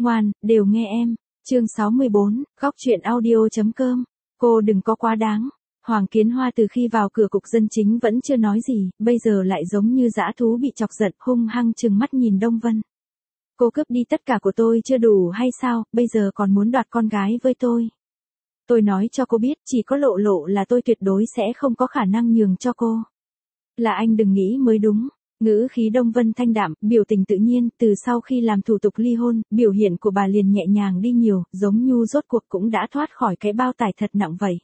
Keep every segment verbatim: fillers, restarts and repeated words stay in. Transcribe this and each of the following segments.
Ngoan, đều nghe em. Chương sáu mươi bốn, góc truyện audio.com. Cô đừng có quá đáng. Hoàng Kiến Hoa từ khi vào cửa cục dân chính vẫn chưa nói gì, bây giờ lại giống như dã thú bị chọc giận, hung hăng trừng mắt nhìn Đông Vân. Cô cướp đi tất cả của tôi chưa đủ hay sao, bây giờ còn muốn đoạt con gái với tôi. Tôi nói cho cô biết, chỉ có Lộ Lộ là tôi tuyệt đối sẽ không có khả năng nhường cho cô. Là anh đừng nghĩ mới đúng. Ngữ khí Đông Vân thanh đạm, biểu tình tự nhiên, từ sau khi làm thủ tục ly hôn, biểu hiện của bà liền nhẹ nhàng đi nhiều, giống như rốt cuộc cũng đã thoát khỏi cái bao tải thật nặng vậy.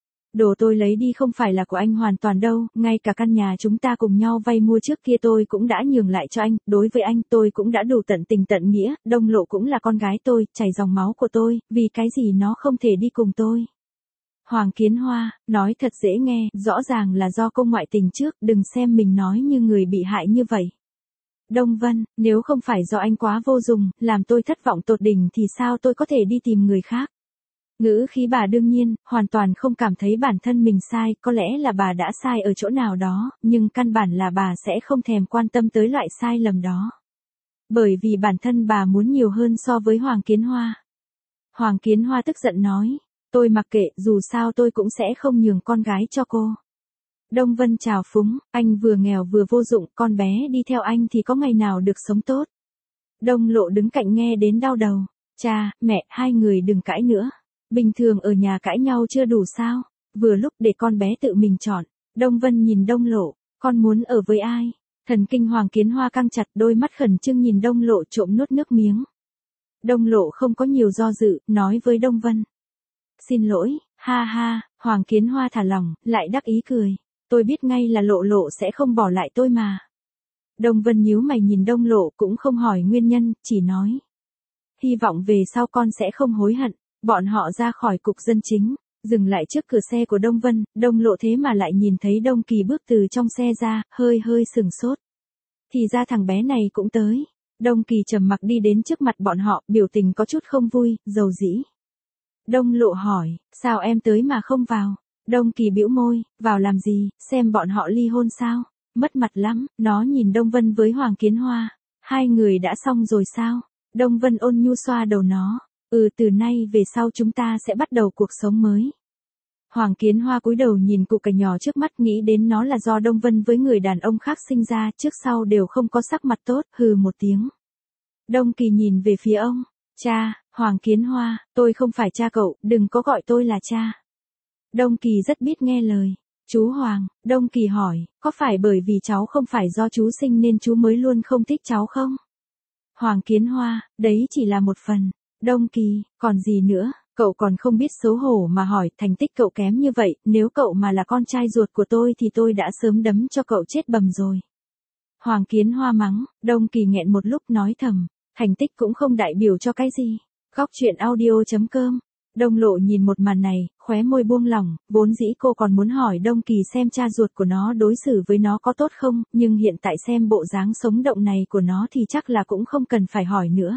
Đồ tôi lấy đi không phải là của anh hoàn toàn đâu, ngay cả căn nhà chúng ta cùng nhau vay mua trước kia tôi cũng đã nhường lại cho anh, đối với anh tôi cũng đã đủ tận tình tận nghĩa, Đông Lộ cũng là con gái tôi, chảy dòng máu của tôi, vì cái gì nó không thể đi cùng tôi. Hoàng Kiến Hoa, nói thật dễ nghe, rõ ràng là do cô ngoại tình trước, đừng xem mình nói như người bị hại như vậy. Đông Vân, nếu không phải do anh quá vô dụng, làm tôi thất vọng tột đỉnh thì sao tôi có thể đi tìm người khác. Ngữ khí bà đương nhiên, hoàn toàn không cảm thấy bản thân mình sai, có lẽ là bà đã sai ở chỗ nào đó, nhưng căn bản là bà sẽ không thèm quan tâm tới loại sai lầm đó. Bởi vì bản thân bà muốn nhiều hơn so với Hoàng Kiến Hoa. Hoàng Kiến Hoa tức giận nói. Tôi mặc kệ, dù sao tôi cũng sẽ không nhường con gái cho cô. Đông Vân chào phúng, anh vừa nghèo vừa vô dụng, con bé đi theo anh thì có ngày nào được sống tốt. Đông Lộ đứng cạnh nghe đến đau đầu. Cha, mẹ, hai người đừng cãi nữa. Bình thường ở nhà cãi nhau chưa đủ sao? Vừa lúc để con bé tự mình chọn. Đông Vân nhìn Đông Lộ, con muốn ở với ai? Thần kinh Hoàng Kiến Hoa căng chặt, đôi mắt khẩn trương nhìn Đông Lộ trộm nuốt nước miếng. Đông Lộ không có nhiều do dự, nói với Đông Vân. Xin lỗi, ha ha, Hoàng Kiến Hoa thả lỏng, lại đắc ý cười. Tôi biết ngay là Lộ Lộ sẽ không bỏ lại tôi mà. Đông Vân nhíu mày nhìn Đông Lộ cũng không hỏi nguyên nhân, chỉ nói. Hy vọng về sau con sẽ không hối hận. Bọn họ ra khỏi cục dân chính, dừng lại trước cửa xe của Đông Vân, Đông Lộ thế mà lại nhìn thấy Đông Kỳ bước từ trong xe ra, hơi hơi sừng sốt. Thì ra thằng bé này cũng tới. Đông Kỳ trầm mặc đi đến trước mặt bọn họ, biểu tình có chút không vui, dầu dĩ. Đông Lộ hỏi, sao em tới mà không vào? Đông Kỳ bĩu môi, vào làm gì, xem bọn họ ly hôn sao? Mất mặt lắm, nó nhìn Đông Vân với Hoàng Kiến Hoa. Hai người đã xong rồi sao? Đông Vân ôn nhu xoa đầu nó. Ừ, từ nay về sau chúng ta sẽ bắt đầu cuộc sống mới. Hoàng Kiến Hoa cúi đầu nhìn cụ cải nhỏ trước mắt, nghĩ đến nó là do Đông Vân với người đàn ông khác sinh ra, trước sau đều không có sắc mặt tốt, hừ một tiếng. Đông Kỳ nhìn về phía ông. Cha, Hoàng Kiến Hoa, tôi không phải cha cậu, đừng có gọi tôi là cha. Đông Kỳ rất biết nghe lời. Chú Hoàng, Đông Kỳ hỏi, có phải bởi vì cháu không phải do chú sinh nên chú mới luôn không thích cháu không? Hoàng Kiến Hoa, đấy chỉ là một phần. Đông Kỳ, còn gì nữa, cậu còn không biết xấu hổ mà hỏi, thành tích cậu kém như vậy, nếu cậu mà là con trai ruột của tôi thì tôi đã sớm đấm cho cậu chết bầm rồi. Hoàng Kiến Hoa mắng, Đông Kỳ nghẹn một lúc nói thầm, thành tích cũng không đại biểu cho cái gì. Góc truyện audio.com. Đông Lộ nhìn một màn này, khóe môi buông lỏng, vốn dĩ cô còn muốn hỏi Đông Kỳ xem cha ruột của nó đối xử với nó có tốt không, nhưng hiện tại xem bộ dáng sống động này của nó thì chắc là cũng không cần phải hỏi nữa.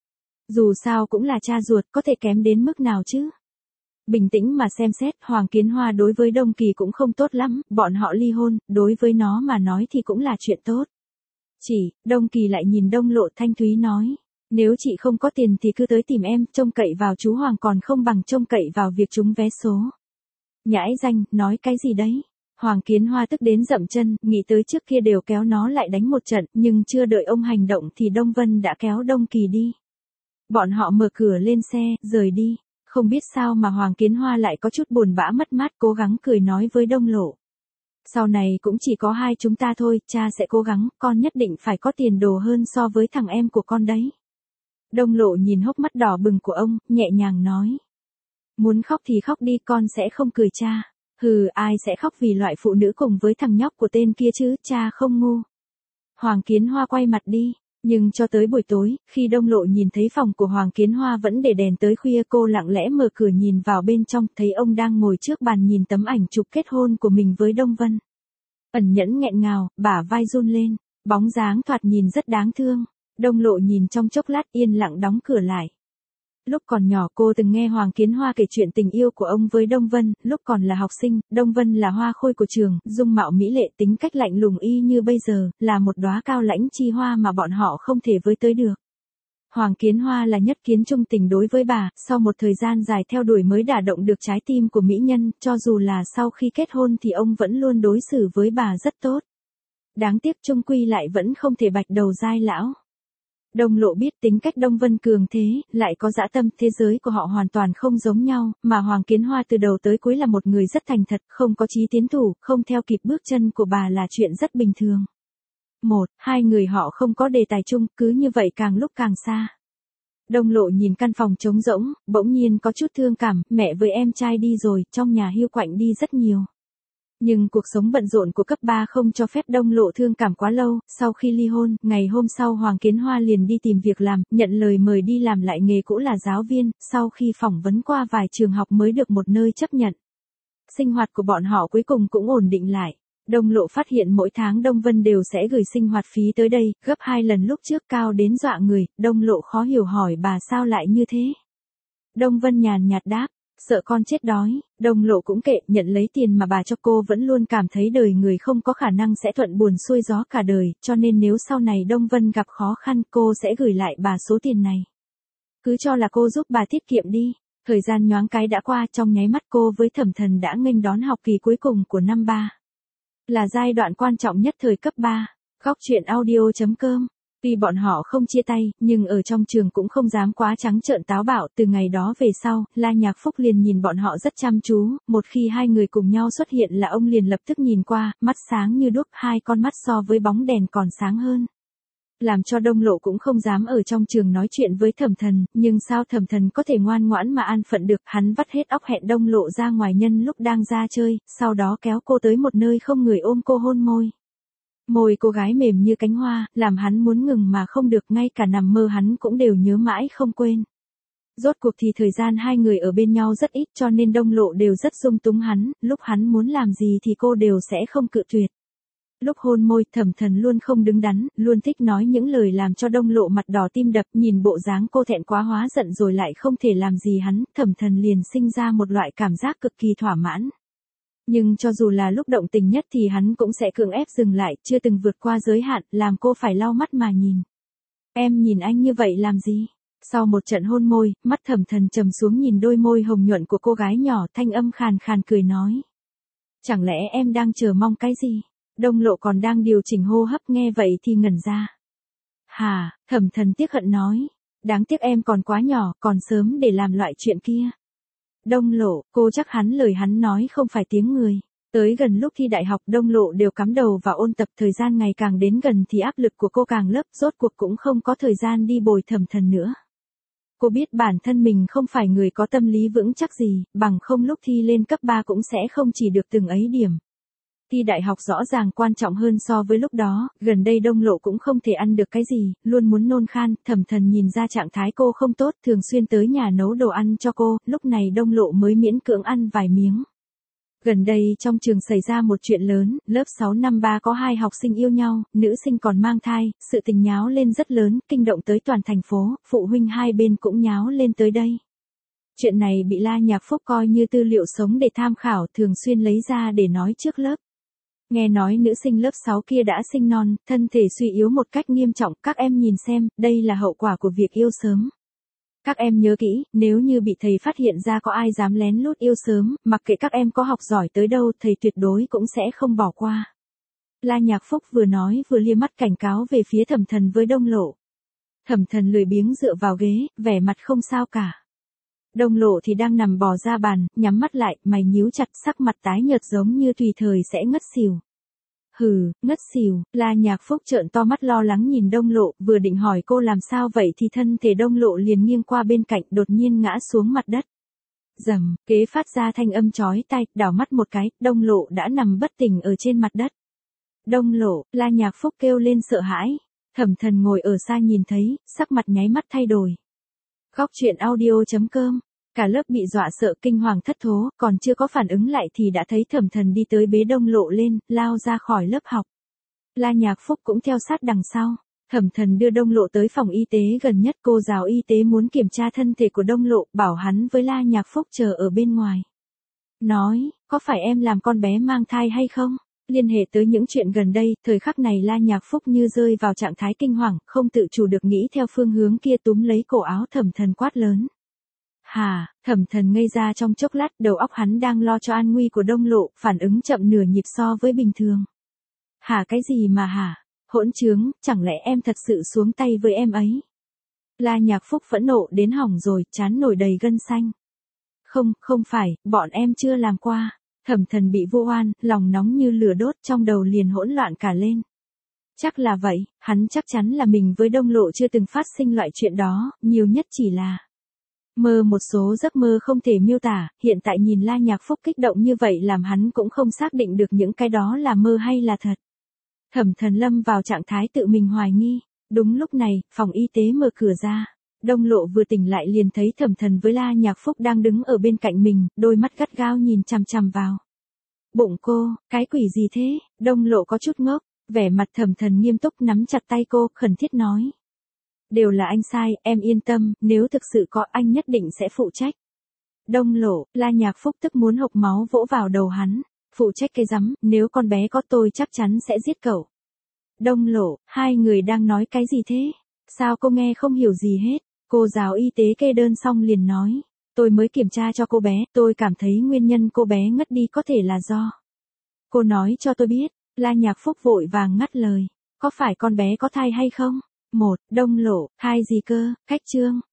Dù sao cũng là cha ruột, có thể kém đến mức nào chứ. Bình tĩnh mà xem xét, Hoàng Kiến Hoa đối với Đông Kỳ cũng không tốt lắm, bọn họ ly hôn, đối với nó mà nói thì cũng là chuyện tốt. Chỉ, Đông Kỳ lại nhìn Đông Lộ thanh thúy nói, nếu chị không có tiền thì cứ tới tìm em, trông cậy vào chú Hoàng còn không bằng trông cậy vào việc trúng vé số. Nhãi danh, nói cái gì đấy? Hoàng Kiến Hoa tức đến dậm chân, nghĩ tới trước kia đều kéo nó lại đánh một trận, nhưng chưa đợi ông hành động thì Đông Vân đã kéo Đông Kỳ đi. Bọn họ mở cửa lên xe, rời đi. Không biết sao mà Hoàng Kiến Hoa lại có chút buồn bã mất mát, cố gắng cười nói với Đông Lộ. Sau này cũng chỉ có hai chúng ta thôi, cha sẽ cố gắng, con nhất định phải có tiền đồ hơn so với thằng em của con đấy. Đông Lộ nhìn hốc mắt đỏ bừng của ông, nhẹ nhàng nói. Muốn khóc thì khóc đi, con sẽ không cười cha. Hừ, ai sẽ khóc vì loại phụ nữ cùng với thằng nhóc của tên kia chứ, cha không ngu. Hoàng Kiến Hoa quay mặt đi. Nhưng cho tới buổi tối, khi Đông Lộ nhìn thấy phòng của Hoàng Kiến Hoa vẫn để đèn tới khuya, cô lặng lẽ mở cửa nhìn vào bên trong, thấy ông đang ngồi trước bàn nhìn tấm ảnh chụp kết hôn của mình với Đông Vân. Ẩn nhẫn nghẹn ngào, bả vai run lên, bóng dáng thoạt nhìn rất đáng thương. Đông Lộ nhìn trong chốc lát yên lặng đóng cửa lại. Lúc còn nhỏ cô từng nghe Hoàng Kiến Hoa kể chuyện tình yêu của ông với Đông Vân, lúc còn là học sinh, Đông Vân là hoa khôi của trường, dung mạo mỹ lệ, tính cách lạnh lùng y như bây giờ, là một đóa cao lãnh chi hoa mà bọn họ không thể với tới được. Hoàng Kiến Hoa là nhất kiến trung tình đối với bà, sau một thời gian dài theo đuổi mới đả động được trái tim của mỹ nhân, cho dù là sau khi kết hôn thì ông vẫn luôn đối xử với bà rất tốt. Đáng tiếc chung quy lại vẫn không thể bạch đầu dai lão. Đông Lộ biết tính cách Đông Vân Cường thế, lại có dã tâm, thế giới của họ hoàn toàn không giống nhau, mà Hoàng Kiến Hoa từ đầu tới cuối là một người rất thành thật, không có chí tiến thủ, không theo kịp bước chân của bà là chuyện rất bình thường. Một, hai người họ không có đề tài chung, cứ như vậy càng lúc càng xa. Đông Lộ nhìn căn phòng trống rỗng, bỗng nhiên có chút thương cảm, mẹ với em trai đi rồi, trong nhà hiu quạnh đi rất nhiều. Nhưng cuộc sống bận rộn của cấp ba không cho phép Đông Lộ thương cảm quá lâu, sau khi ly hôn, ngày hôm sau Hoàng Kiến Hoa liền đi tìm việc làm, nhận lời mời đi làm lại nghề cũ là giáo viên, sau khi phỏng vấn qua vài trường học mới được một nơi chấp nhận. Sinh hoạt của bọn họ cuối cùng cũng ổn định lại. Đông Lộ phát hiện mỗi tháng Đông Vân đều sẽ gửi sinh hoạt phí tới đây, gấp hai lần lúc trước, cao đến dọa người. Đông Lộ khó hiểu hỏi bà sao lại như thế. Đông Vân nhàn nhạt đáp, sợ con chết đói. Đông Lộ cũng kệ, nhận lấy tiền mà bà cho cô, vẫn luôn cảm thấy đời người không có khả năng sẽ thuận buồm xuôi gió cả đời, cho nên nếu sau này Đông Vân gặp khó khăn cô sẽ gửi lại bà số tiền này. Cứ cho là cô giúp bà tiết kiệm đi. Thời gian nhoáng cái đã qua, trong nháy mắt cô với Thẩm Thần đã nghênh đón học kỳ cuối cùng của năm ba. Là giai đoạn quan trọng nhất thời cấp ba. Góc truyện audio chấm com. Tuy bọn họ không chia tay, nhưng ở trong trường cũng không dám quá trắng trợn táo bạo. Từ ngày đó về sau, La Nhạc Phúc liền nhìn bọn họ rất chăm chú, một khi hai người cùng nhau xuất hiện là ông liền lập tức nhìn qua, mắt sáng như đuốc, hai con mắt so với bóng đèn còn sáng hơn. Làm cho Đông Lộ cũng không dám ở trong trường nói chuyện với Thẩm Thần, nhưng sao Thẩm Thần có thể ngoan ngoãn mà an phận được, hắn vắt hết óc hẹn Đông Lộ ra ngoài nhân lúc đang ra chơi, sau đó kéo cô tới một nơi không người ôm cô hôn môi. Môi cô gái mềm như cánh hoa, làm hắn muốn ngừng mà không được, ngay cả nằm mơ hắn cũng đều nhớ mãi không quên. Rốt cuộc thì thời gian hai người ở bên nhau rất ít, cho nên Đông Lộ đều rất dung túng hắn, lúc hắn muốn làm gì thì cô đều sẽ không cự tuyệt. Lúc hôn môi, Thẩm Thần luôn không đứng đắn, luôn thích nói những lời làm cho Đông Lộ mặt đỏ tim đập, nhìn bộ dáng cô thẹn quá hóa giận rồi lại không thể làm gì hắn, Thẩm Thần liền sinh ra một loại cảm giác cực kỳ thỏa mãn. Nhưng cho dù là lúc động tình nhất thì hắn cũng sẽ cưỡng ép dừng lại, chưa từng vượt qua giới hạn, làm cô phải lau mắt mà nhìn. Em nhìn anh như vậy làm gì? Sau một trận hôn môi, mắt Thẩm Thần trầm xuống nhìn đôi môi hồng nhuận của cô gái nhỏ, thanh âm khàn khàn cười nói. Chẳng lẽ em đang chờ mong cái gì? Đông Lộ còn đang điều chỉnh hô hấp, nghe vậy thì ngẩn ra. Hà, Thẩm Thần tiếc hận nói. Đáng tiếc em còn quá nhỏ, còn sớm để làm loại chuyện kia. Đông Lộ, cô chắc hắn lời hắn nói không phải tiếng người. Tới gần lúc thi đại học, Đông Lộ đều cắm đầu vào ôn tập, thời gian ngày càng đến gần thì áp lực của cô càng lớp, rốt cuộc cũng không có thời gian đi bồi Thẩm Thần nữa. Cô biết bản thân mình không phải người có tâm lý vững chắc gì, bằng không lúc thi lên cấp ba cũng sẽ không chỉ được từng ấy điểm. Thi đại học rõ ràng quan trọng hơn so với lúc đó, gần đây Đông Lộ cũng không thể ăn được cái gì, luôn muốn nôn khan, Thẩm Thần nhìn ra trạng thái cô không tốt, thường xuyên tới nhà nấu đồ ăn cho cô, lúc này Đông Lộ mới miễn cưỡng ăn vài miếng. Gần đây trong trường xảy ra một chuyện lớn, lớp sáu năm ba có hai học sinh yêu nhau, nữ sinh còn mang thai, sự tình nháo lên rất lớn, kinh động tới toàn thành phố, phụ huynh hai bên cũng nháo lên tới đây. Chuyện này bị La Nhạc Phúc coi như tư liệu sống để tham khảo, thường xuyên lấy ra để nói trước lớp. Nghe nói nữ sinh lớp sáu kia đã sinh non, thân thể suy yếu một cách nghiêm trọng, các em nhìn xem, đây là hậu quả của việc yêu sớm. Các em nhớ kỹ, nếu như bị thầy phát hiện ra có ai dám lén lút yêu sớm, mặc kệ các em có học giỏi tới đâu, thầy tuyệt đối cũng sẽ không bỏ qua. La Nhạc Phúc vừa nói vừa lia mắt cảnh cáo về phía Thẩm Thần với Đông Lộ. Thẩm Thần lười biếng dựa vào ghế, vẻ mặt không sao cả. Đông Lộ thì đang nằm bò ra bàn, nhắm mắt lại, mày nhíu chặt, sắc mặt tái nhợt giống như tùy thời sẽ ngất xỉu. Hừ, ngất xỉu, La Nhạc Phúc trợn to mắt lo lắng nhìn Đông Lộ, vừa định hỏi cô làm sao vậy thì thân thể Đông Lộ liền nghiêng qua bên cạnh, đột nhiên ngã xuống mặt đất. Rầm, kế phát ra thanh âm chói tai, đảo mắt một cái, Đông Lộ đã nằm bất tỉnh ở trên mặt đất. Đông Lộ, La Nhạc Phúc kêu lên sợ hãi. Thẩm Thần ngồi ở xa nhìn thấy, sắc mặt nháy mắt thay đổi. Góc truyện audio chấm com. Cả lớp bị dọa sợ kinh hoàng thất thố, còn chưa có phản ứng lại thì đã thấy Thẩm Thần đi tới bế Đông Lộ lên, lao ra khỏi lớp học. La Nhạc Phúc cũng theo sát đằng sau. Thẩm Thần đưa Đông Lộ tới phòng y tế gần nhất, cô giáo y tế muốn kiểm tra thân thể của Đông Lộ, bảo hắn với La Nhạc Phúc chờ ở bên ngoài. Nói, có phải em làm con bé mang thai hay không? Liên hệ tới những chuyện gần đây, thời khắc này La Nhạc Phúc như rơi vào trạng thái kinh hoàng, không tự chủ được nghĩ theo phương hướng kia túm lấy cổ áo Thẩm Thần quát lớn. Hà, Thẩm Thần ngây ra trong chốc lát, đầu óc hắn đang lo cho an nguy của Đông Lộ, phản ứng chậm nửa nhịp so với bình thường. Hả cái gì mà hả? Hỗn trướng, chẳng lẽ em thật sự xuống tay với em ấy? La Nhạc Phúc phẫn nộ đến hỏng rồi, trán nổi đầy gân xanh. Không, không phải, bọn em chưa làm qua. Thẩm Thần bị vu oan, lòng nóng như lửa đốt, trong đầu liền hỗn loạn cả lên. Chắc là vậy, hắn chắc chắn là mình với Đông Lộ chưa từng phát sinh loại chuyện đó, nhiều nhất chỉ là mơ một số giấc mơ không thể miêu tả, hiện tại nhìn La Nhạc Phúc kích động như vậy làm hắn cũng không xác định được những cái đó là mơ hay là thật. Thẩm Thần lâm vào trạng thái tự mình hoài nghi. Đúng lúc này, phòng y tế mở cửa ra. Đông Lộ vừa tỉnh lại liền thấy Thẩm Thần với La Nhạc Phúc đang đứng ở bên cạnh mình, đôi mắt gắt gao nhìn chằm chằm vào bụng cô. Cái quỷ gì thế? Đông Lộ có chút ngốc, vẻ mặt Thẩm Thần nghiêm túc nắm chặt tay cô, khẩn thiết nói. Đều là anh sai, em yên tâm, nếu thực sự có anh nhất định sẽ phụ trách. Đông Lộ, La Nhạc Phúc tức muốn hộc máu vỗ vào đầu hắn. Phụ trách cái rắm, nếu con bé có tôi chắc chắn sẽ giết cậu. Đông Lộ, hai người đang nói cái gì thế? Sao cô nghe không hiểu gì hết? Cô giáo y tế kê đơn xong liền nói. Tôi mới kiểm tra cho cô bé, tôi cảm thấy nguyên nhân cô bé ngất đi có thể là do. Cô nói cho tôi biết. La Nhạc Phúc vội vàng ngắt lời. Có phải con bé có thai hay không? Một, Đông Lộ, thai gì cơ? Cách trương,